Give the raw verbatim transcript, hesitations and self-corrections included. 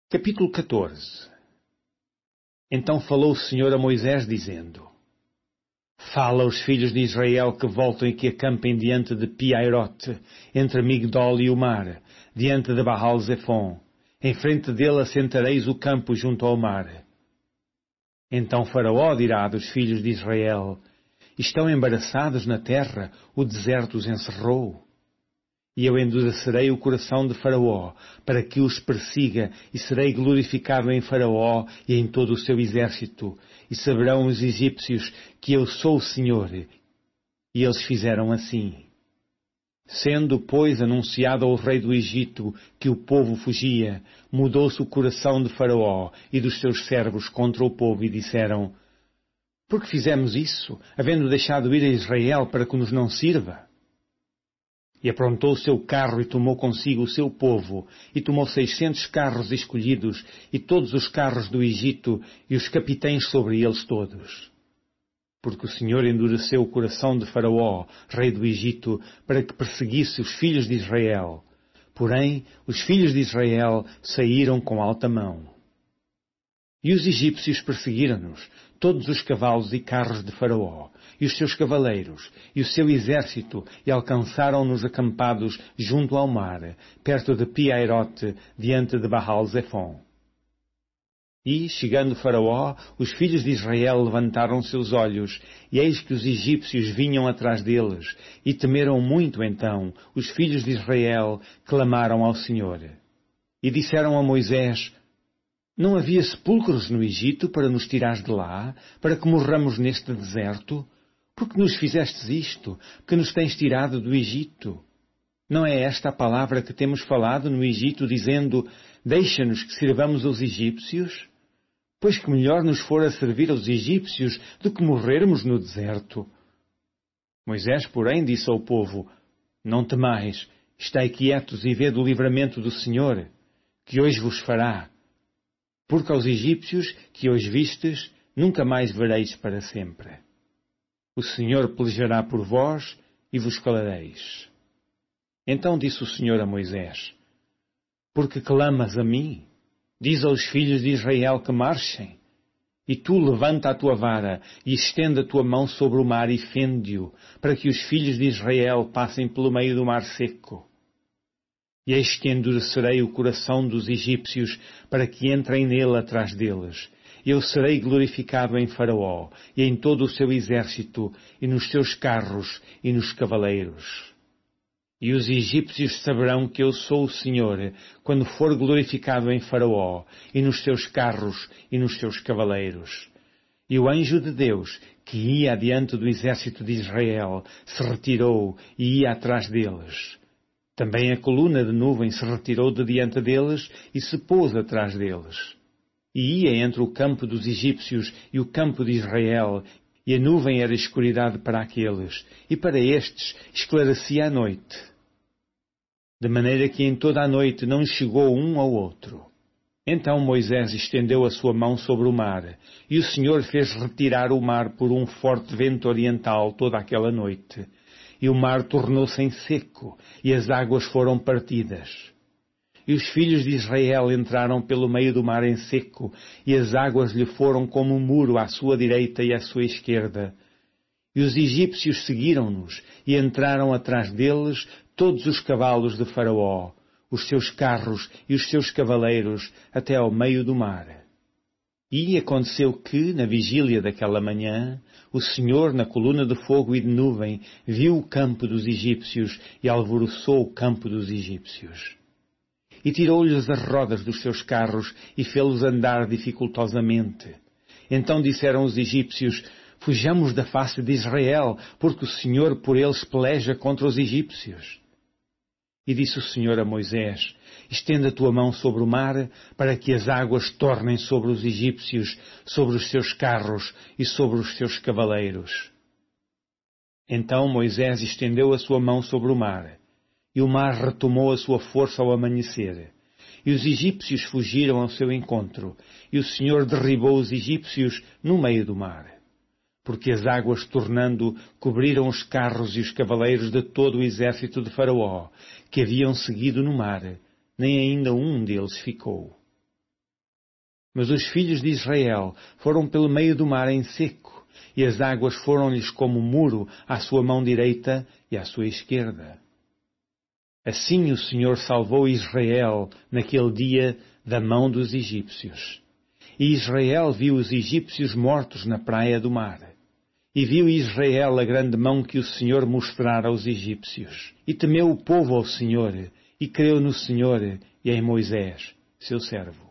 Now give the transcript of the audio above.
Capítulo catorze. Então falou o Senhor a Moisés, dizendo: Fala aos filhos de Israel que voltem e que acampem diante de Pi-Hairote, entre Migdol e o mar, diante de Baal-Zephon. Em frente dele assentareis o campo junto ao mar. Então Faraó dirá dos filhos de Israel: Estão embaraçados na terra, o deserto os encerrou. E eu endurecerei o coração de Faraó, para que os persiga, e serei glorificado em Faraó e em todo o seu exército, e saberão os egípcios que eu sou o Senhor. E eles fizeram assim. Sendo, pois, anunciado ao rei do Egito que o povo fugia, mudou-se o coração de Faraó e dos seus servos contra o povo, e disseram: Por que fizemos isso, havendo deixado ir a Israel para que nos não sirva? E aprontou o seu carro e tomou consigo o seu povo, e tomou seiscentos carros escolhidos, e todos os carros do Egito, e os capitães sobre eles todos. Porque o Senhor endureceu o coração de Faraó, rei do Egito, para que perseguisse os filhos de Israel. Porém, os filhos de Israel saíram com alta mão. E os egípcios perseguiram-nos, todos os cavalos e carros de Faraó, e os seus cavaleiros, e o seu exército, e alcançaram-nos acampados junto ao mar, perto de Pi-Hairote, diante de Baal-Zephon. E, chegando Faraó, os filhos de Israel levantaram seus olhos, e eis que os egípcios vinham atrás deles, e temeram muito então, os filhos de Israel clamaram ao Senhor. E disseram a Moisés: Não havia sepulcros no Egito para nos tirares de lá, para que morramos neste deserto? Por que nos fizestes isto, que nos tens tirado do Egito? Não é esta a palavra que temos falado no Egito, dizendo: Deixa-nos que sirvamos aos egípcios? Pois que melhor nos fora servir aos egípcios do que morrermos no deserto. Moisés, porém, disse ao povo: Não temais, estai quietos e vede o livramento do Senhor, que hoje vos fará. Porque aos egípcios que hoje vistes, nunca mais vereis para sempre. O Senhor pelejará por vós e vos calareis. Então disse o Senhor a Moisés: Porque clamas a mim? Diz aos filhos de Israel que marchem. E tu levanta a tua vara e estende a tua mão sobre o mar e fende-o, para que os filhos de Israel passem pelo meio do mar seco. E eis que endurecerei o coração dos egípcios, para que entrem nele atrás deles. Eu serei glorificado em Faraó, e em todo o seu exército, e nos seus carros, e nos cavaleiros. E os egípcios saberão que eu sou o Senhor, quando for glorificado em Faraó, e nos seus carros, e nos seus cavaleiros. E o anjo de Deus, que ia adiante do exército de Israel, se retirou e ia atrás deles. Também a coluna de nuvem se retirou de diante deles e se pôs atrás deles. E ia entre o campo dos egípcios e o campo de Israel, e a nuvem era escuridade para aqueles, e para estes esclarecia a noite. De maneira que em toda a noite não chegou um ao outro. Então Moisés estendeu a sua mão sobre o mar, e o Senhor fez retirar o mar por um forte vento oriental toda aquela noite. E o mar tornou-se em seco, e as águas foram partidas. E os filhos de Israel entraram pelo meio do mar em seco, e as águas lhe foram como um muro à sua direita e à sua esquerda. E os egípcios seguiram-nos, e entraram atrás deles todos os cavalos de Faraó, os seus carros e os seus cavaleiros, até ao meio do mar. E aconteceu que, na vigília daquela manhã, o Senhor, na coluna de fogo e de nuvem, viu o campo dos egípcios e alvoroçou o campo dos egípcios. E tirou-lhes as rodas dos seus carros e fê-los andar dificultosamente. Então disseram os egípcios: Fujamos da face de Israel, porque o Senhor por eles peleja contra os egípcios. E disse o Senhor a Moisés: Estenda a tua mão sobre o mar, para que as águas tornem sobre os egípcios, sobre os seus carros e sobre os seus cavaleiros. Então Moisés estendeu a sua mão sobre o mar, e o mar retomou a sua força ao amanhecer. E os egípcios fugiram ao seu encontro, e o Senhor derribou os egípcios no meio do mar. Porque as águas, tornando, cobriram os carros e os cavaleiros de todo o exército de Faraó, que haviam seguido no mar, nem ainda um deles ficou. Mas os filhos de Israel foram pelo meio do mar em seco, e as águas foram-lhes como muro à sua mão direita e à sua esquerda. Assim o Senhor salvou Israel naquele dia da mão dos egípcios. E Israel viu os egípcios mortos na praia do mar. E viu Israel a grande mão que o Senhor mostrara aos egípcios. E temeu o povo ao Senhor, e creu no Senhor e em Moisés, seu servo.